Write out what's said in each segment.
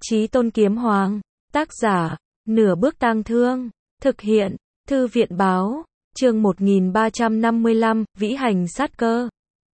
Chí Tôn Kiếm Hoàng, tác giả, Nửa Bước Tang Thương, thực hiện, Thư viện báo, chương 1355, Vĩ Hành Sát Cơ.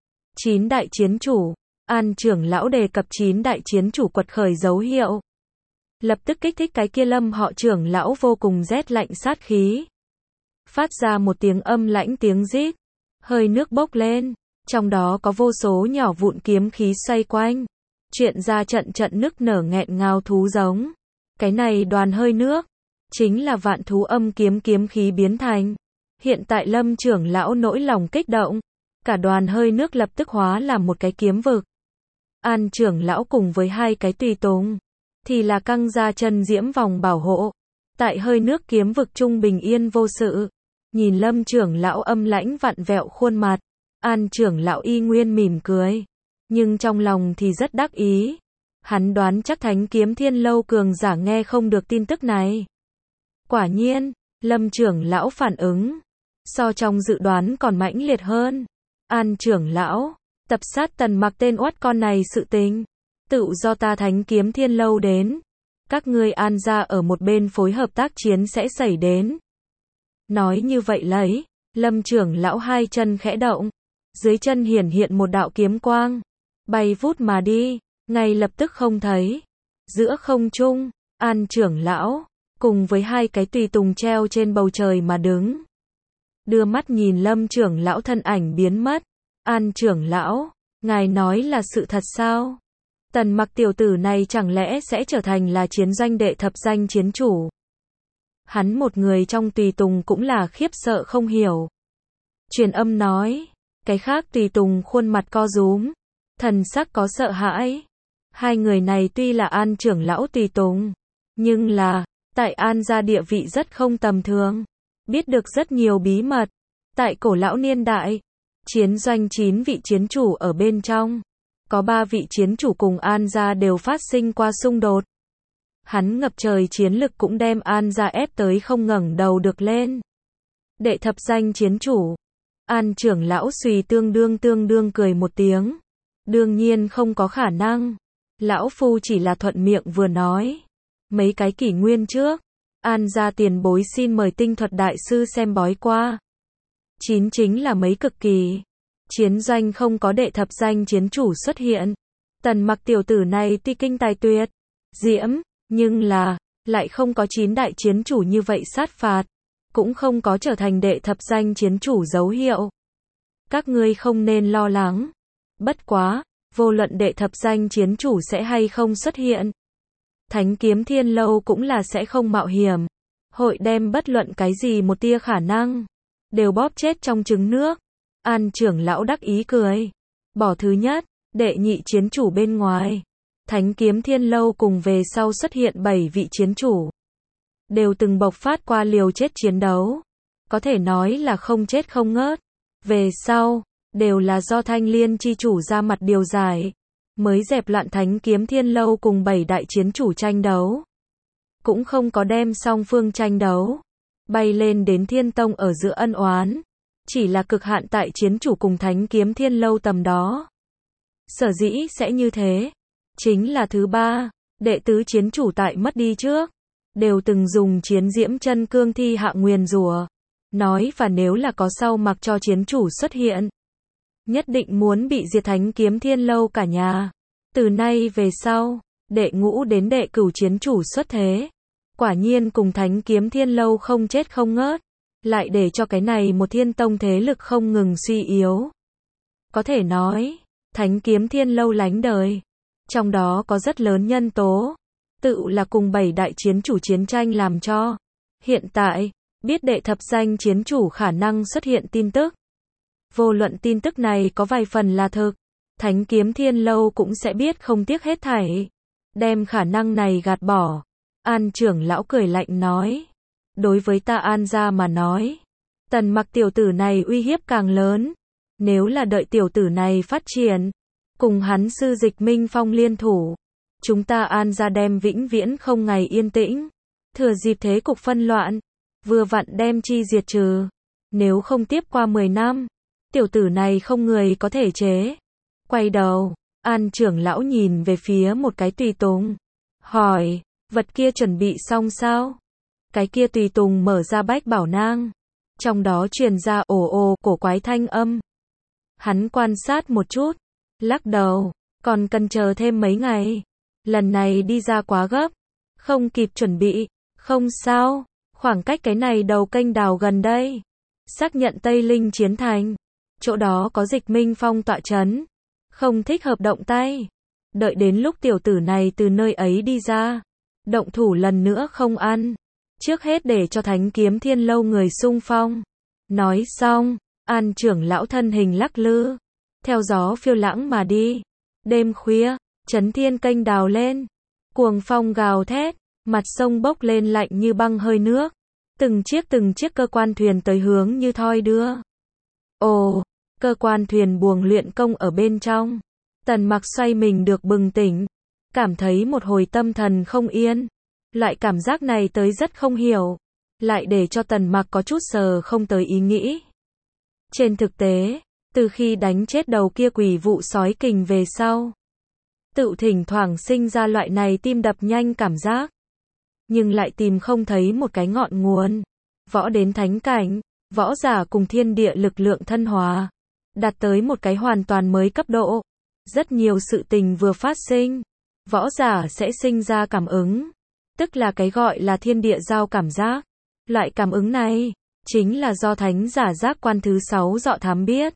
9 đại chiến chủ, An trưởng lão đề cập 9 đại chiến chủ quật khởi dấu hiệu. Lập tức kích thích cái kia Lâm họ trưởng lão vô cùng rét lạnh sát khí. Phát ra một tiếng âm lãnh tiếng rít, hơi nước bốc lên, trong đó có vô số nhỏ vụn kiếm khí xoay quanh, chuyện ra trận trận nức nở nghẹn ngào thú giống. Cái này đoàn hơi nước, chính là vạn thú âm kiếm khí biến thành. Hiện tại Lâm trưởng lão nỗi lòng kích động, cả đoàn hơi nước lập tức hóa làm một cái kiếm vực. An trưởng lão cùng với hai cái tùy tùng, thì là căng ra chân diễm vòng bảo hộ. Tại hơi nước kiếm vực trung bình yên vô sự, nhìn Lâm trưởng lão âm lãnh vặn vẹo khuôn mặt, An trưởng lão y nguyên mỉm cười, nhưng trong lòng thì rất đắc ý. Hắn đoán chắc Thánh Kiếm Thiên Lâu cường giả nghe không được tin tức này. Quả nhiên, Lâm trưởng lão phản ứng so trong dự đoán còn mãnh liệt hơn. An trưởng lão, tập sát Tần Mặc tên oát con này sự tình, tự do ta Thánh Kiếm Thiên Lâu đến, các ngươi An gia ở một bên phối hợp tác chiến sẽ xảy đến. Nói như vậy lấy, Lâm trưởng lão hai chân khẽ động, dưới chân hiển hiện một đạo kiếm quang, bay vút mà đi, ngay lập tức không thấy. Giữa không trung, An trưởng lão cùng với hai cái tùy tùng treo trên bầu trời mà đứng, đưa mắt nhìn Lâm trưởng lão thân ảnh biến mất. An trưởng lão, ngài nói là sự thật sao? Tần Mặc tiểu tử này chẳng lẽ sẽ trở thành là chiến doanh đệ thập danh chiến chủ? Hắn một người trong tùy tùng cũng là khiếp sợ không hiểu. Truyền âm nói, cái khác tùy tùng khuôn mặt co rúm, thần sắc có sợ hãi. Hai người này tuy là An trưởng lão tùy tùng, nhưng là, tại An gia địa vị rất không tầm thường, biết được rất nhiều bí mật. Tại cổ lão niên đại, chiến doanh 9 vị chiến chủ ở bên trong, có 3 vị chiến chủ cùng An gia đều phát sinh qua xung đột. Hắn ngập trời chiến lực cũng đem An gia ép tới không ngẩng đầu được lên. Đệ thập danh chiến chủ, An trưởng lão suy tương đương cười một tiếng. Đương nhiên không có khả năng. Lão phu chỉ là thuận miệng vừa nói. Mấy cái kỷ nguyên trước, An gia tiền bối xin mời tinh thuật đại sư xem bói qua. 9 chính là mấy cực kỳ. Chiến doanh không có đệ thập danh chiến chủ xuất hiện. Tần Mặc tiểu tử này tuy kinh tài tuyệt diễm, nhưng là, lại không có 9 đại chiến chủ như vậy sát phạt, cũng không có trở thành đệ thập danh chiến chủ dấu hiệu. Các ngươi không nên lo lắng. Bất quá, vô luận đệ thập danh chiến chủ sẽ hay không xuất hiện, Thánh Kiếm Thiên Lâu cũng là sẽ không mạo hiểm. Hội đem bất luận cái gì một tia khả năng, đều bóp chết trong trứng nước. An trưởng lão đắc ý cười. Bỏ thứ nhất, đệ nhị chiến chủ bên ngoài. Thánh Kiếm Thiên Lâu cùng về sau xuất hiện 7 vị chiến chủ, đều từng bộc phát qua liều chết chiến đấu. Có thể nói là không chết không ngớt. Về sau, đều là do Thanh Liên chi chủ ra mặt điều giải, mới dẹp loạn Thánh Kiếm Thiên Lâu cùng 7 đại chiến chủ tranh đấu. Cũng không có đem song phương tranh đấu bay lên đến Thiên Tông ở giữa ân oán, chỉ là cực hạn tại chiến chủ cùng Thánh Kiếm Thiên Lâu tầm đó. Sở dĩ sẽ như thế, chính là thứ ba, đệ tứ chiến chủ tại mất đi trước, đều từng dùng chiến diễm chân cương thi hạ nguyền rủa, nói và nếu là có sau mặc cho chiến chủ xuất hiện, nhất định muốn bị diệt Thánh Kiếm Thiên Lâu cả nhà. Từ nay về sau, đệ ngũ đến đệ cửu chiến chủ xuất thế, quả nhiên cùng Thánh Kiếm Thiên Lâu không chết không ngớt, lại để cho cái này một Thiên Tông thế lực không ngừng suy yếu. Có thể nói, Thánh Kiếm Thiên Lâu lánh đời, trong đó có rất lớn nhân tố, tự là cùng 7 đại chiến chủ chiến tranh làm cho. Hiện tại, biết đệ thập danh chiến chủ khả năng xuất hiện tin tức. Vô luận tin tức này có vài phần là thực, Thánh Kiếm Thiên Lâu cũng sẽ biết không tiếc hết thảy, đem khả năng này gạt bỏ. An trưởng lão cười lạnh nói, đối với ta An gia mà nói, Tần Mặc tiểu tử này uy hiếp càng lớn. Nếu là đợi tiểu tử này phát triển, cùng hắn sư Dịch Minh Phong liên thủ, chúng ta An gia đem vĩnh viễn không ngày yên tĩnh. Thừa dịp thế cục phân loạn, vừa vặn đem chi diệt trừ. Nếu không tiếp qua 10 năm, tiểu tử này không người có thể chế. Quay đầu, An trưởng lão nhìn về phía một cái tùy tùng, hỏi, vật kia chuẩn bị xong sao? Cái kia tùy tùng mở ra bách bảo nang. Trong đó truyền ra ồ ồ cổ quái thanh âm. Hắn quan sát một chút, lắc đầu, còn cần chờ thêm mấy ngày. Lần này đi ra quá gấp, không kịp chuẩn bị, không sao, khoảng cách cái này đầu kênh đào gần đây. Xác nhận Tây Linh chiến thành, chỗ đó có Dịch Minh Phong tọa trấn, không thích hợp động tay. Đợi đến lúc tiểu tử này từ nơi ấy đi ra, động thủ lần nữa không ăn. Trước hết để cho Thánh Kiếm Thiên Lâu người xung phong. Nói xong, An trưởng lão thân hình lắc lư, theo gió phiêu lãng mà đi. Đêm khuya, Trấn Thiên kênh đào lên, cuồng phong gào thét, mặt sông bốc lên lạnh như băng hơi nước. Từng chiếc cơ quan thuyền tới hướng như thoi đưa. Ồ, cơ quan thuyền buồng luyện công ở bên trong. Tần Mặc xoay mình được bừng tỉnh, cảm thấy một hồi tâm thần không yên. Loại cảm giác này tới rất không hiểu, lại để cho Tần Mặc có chút sờ không tới ý nghĩ. Trên thực tế, từ khi đánh chết đầu kia quỷ vụ sói kình về sau, tự thỉnh thoảng sinh ra loại này tim đập nhanh cảm giác, nhưng lại tìm không thấy một cái ngọn nguồn. Võ đến thánh cảnh, võ giả cùng thiên địa lực lượng thân hòa, đạt tới một cái hoàn toàn mới cấp độ. Rất nhiều sự tình vừa phát sinh, võ giả sẽ sinh ra cảm ứng, tức là cái gọi là thiên địa giao cảm giác. Loại cảm ứng này, chính là do thánh giả giác quan thứ 6 dọ thám biết.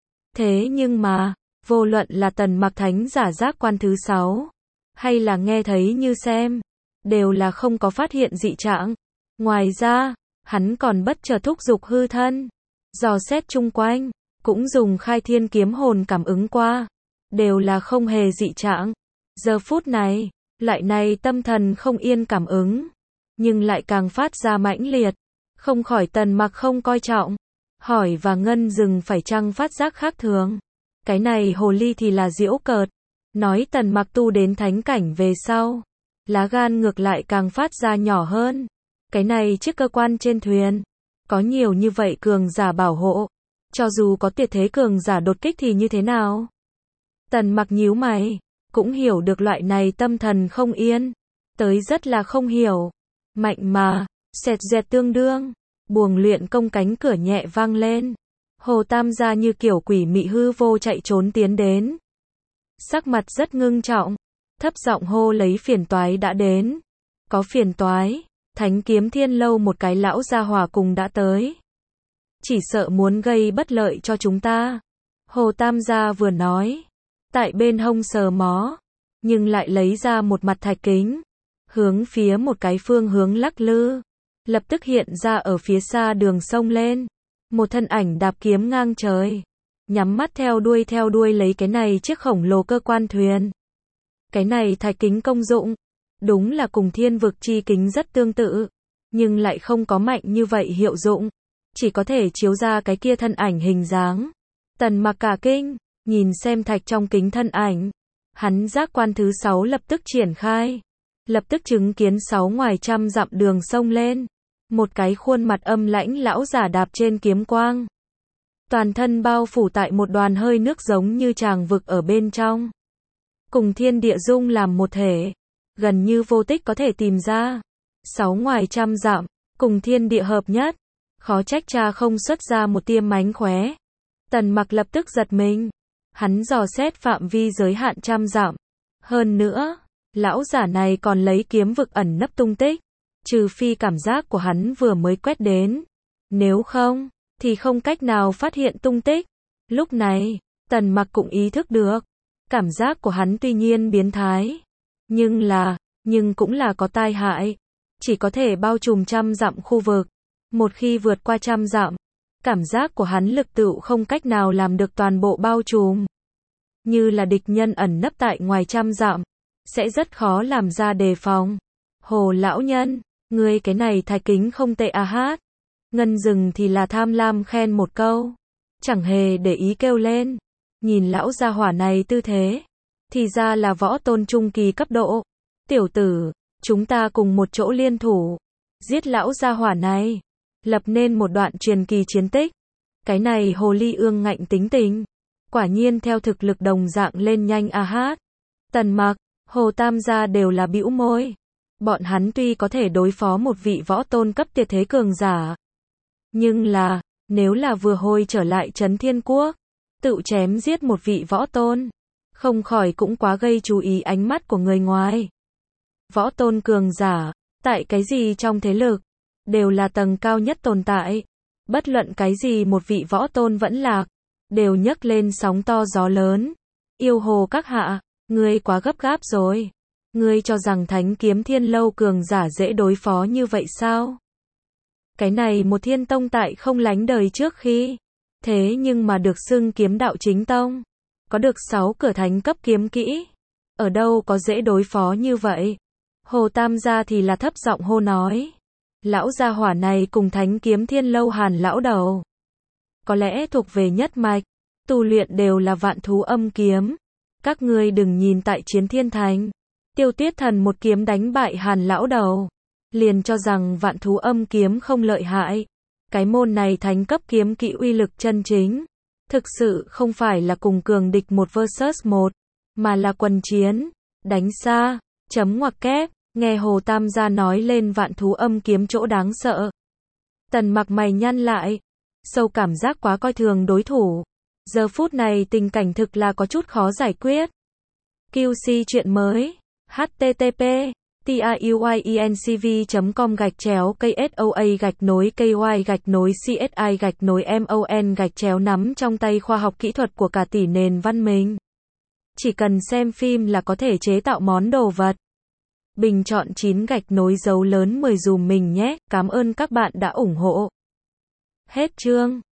Thế nhưng mà, vô luận là Tần Mặc thánh giả giác quan thứ 6, hay là nghe thấy như xem, đều là không có phát hiện dị trạng. Ngoài ra, hắn còn bất chợt thúc giục hư thân, dò xét chung quanh, cũng dùng khai thiên kiếm hồn cảm ứng qua, đều là không hề dị trạng. Giờ phút này, loại này tâm thần không yên cảm ứng, nhưng lại càng phát ra mãnh liệt, không khỏi Tần Mặc không coi trọng, hỏi và Ngân Dừng phải chăng phát giác khác thường. Cái này hồ ly thì là giễu cợt, nói Tần Mặc tu đến thánh cảnh về sau, lá gan ngược lại càng phát ra nhỏ hơn. Cái này chiếc cơ quan trên thuyền, có nhiều như vậy cường giả bảo hộ, cho dù có tuyệt thế cường giả đột kích thì như thế nào? Tần Mặc nhíu mày, cũng hiểu được loại này tâm thần không yên, tới rất là không hiểu. Mạnh mà, xẹt dẹt tương đương, buồng luyện công cánh cửa nhẹ vang lên. Hồ Tam gia như kiểu quỷ mị hư vô chạy trốn tiến đến. Sắc mặt rất ngưng trọng, thấp giọng hô lấy phiền toái đã đến. Có phiền toái, Thánh Kiếm Thiên Lâu một cái lão gia hỏa cùng đã tới. Chỉ sợ muốn gây bất lợi cho chúng ta. Hồ Tam gia vừa nói, tại bên hông sờ mó, nhưng lại lấy ra một mặt thạch kính, hướng phía một cái phương hướng lắc lư. Lập tức hiện ra ở phía xa đường sông lên, một thân ảnh đạp kiếm ngang trời, nhắm mắt theo đuôi lấy cái này chiếc khổng lồ cơ quan thuyền. Cái này thạch kính công dụng, đúng là cùng thiên vực chi kính rất tương tự, nhưng lại không có mạnh như vậy hiệu dụng, chỉ có thể chiếu ra cái kia thân ảnh hình dáng. Tần Mặc cả kinh, nhìn xem thạch trong kính thân ảnh, hắn giác quan thứ 6 lập tức triển khai, lập tức chứng kiến 6 ngoài trăm dặm đường sông lên, một cái khuôn mặt âm lãnh lão giả đạp trên kiếm quang, toàn thân bao phủ tại một đoàn hơi nước giống như tràng vực ở bên trong, cùng thiên địa dung làm một thể, gần như vô tích có thể tìm ra. 6 ngoài trăm dặm, cùng thiên địa hợp nhất, khó trách cha không xuất ra một tia mánh khóe. Tần Mặc lập tức giật mình, hắn dò xét phạm vi giới hạn trăm dặm. Hơn nữa, lão giả này còn lấy kiếm vực ẩn nấp tung tích, trừ phi cảm giác của hắn vừa mới quét đến, nếu không, thì không cách nào phát hiện tung tích. Lúc này, Tần Mặc cũng ý thức được, cảm giác của hắn tuy nhiên biến thái, nhưng cũng là có tai hại, chỉ có thể bao trùm trăm dặm khu vực. Một khi vượt qua trăm dặm, cảm giác của hắn lực tựu không cách nào làm được toàn bộ bao trùm. Như là địch nhân ẩn nấp tại ngoài trăm dặm, sẽ rất khó làm ra đề phòng. Hồ lão nhân, ngươi cái này thạch kính không tệ à hát. Ngân Dừng thì là tham lam khen một câu, chẳng hề để ý kêu lên. Nhìn lão gia hỏa này tư thế, thì ra là võ tôn trung kỳ cấp độ. Tiểu tử, chúng ta cùng một chỗ liên thủ, giết lão gia hỏa này, lập nên một đoạn truyền kỳ chiến tích. Cái này hồ ly ương ngạnh tính tình, quả nhiên theo thực lực đồng dạng lên nhanh a hát. Tần Mặc, Hồ Tam gia đều là bĩu môi. Bọn hắn tuy có thể đối phó một vị võ tôn cấp tuyệt thế cường giả, nhưng là, nếu là vừa hồi trở lại Trấn Thiên Quốc, tự chém giết một vị võ tôn, không khỏi cũng quá gây chú ý ánh mắt của người ngoài. Võ tôn cường giả, tại cái gì trong thế lực, đều là tầng cao nhất tồn tại. Bất luận cái gì một vị võ tôn vẫn lạc, đều nhấc lên sóng to gió lớn. Yêu hồ các hạ, ngươi quá gấp gáp rồi. Ngươi cho rằng Thánh Kiếm Thiên Lâu cường giả dễ đối phó như vậy sao? Cái này một thiên tông tại không lánh đời trước khi. Thế nhưng mà được xưng kiếm đạo chính tông. Có được 6 cửa thánh cấp kiếm kỹ. Ở đâu có dễ đối phó như vậy? Hồ Tam gia thì là thấp giọng hô nói. Lão gia hỏa này cùng Thánh Kiếm Thiên Lâu Hàn lão đầu. Có lẽ thuộc về nhất mạch. Tu luyện đều là vạn thú âm kiếm. Các ngươi đừng nhìn tại Chiến Thiên Thành. Tiêu Tuyết Thần một kiếm đánh bại Hàn lão đầu. Liền cho rằng vạn thú âm kiếm không lợi hại. Cái môn này thánh cấp kiếm kỹ uy lực chân chính. Thực sự không phải là cùng cường địch 1 vs 1, mà là quần chiến, đánh xa, chấm ngoặc kép, nghe Hồ Tam gia nói lên vạn thú âm kiếm chỗ đáng sợ. Tần Mặc mày nhăn lại, sâu cảm giác quá coi thường đối thủ. Giờ phút này tình cảnh thực là có chút khó giải quyết. QC chuyện mới, http tayuinCV.com/KSOA-KY-CSI-MON nắm trong tay khoa học kỹ thuật của cả tỷ nền văn minh. Chỉ cần xem phim là có thể chế tạo món đồ vật. Bình chọn 9 dấu lớn 10 dùm mình nhé. Cảm ơn các bạn đã ủng hộ. Hết chương.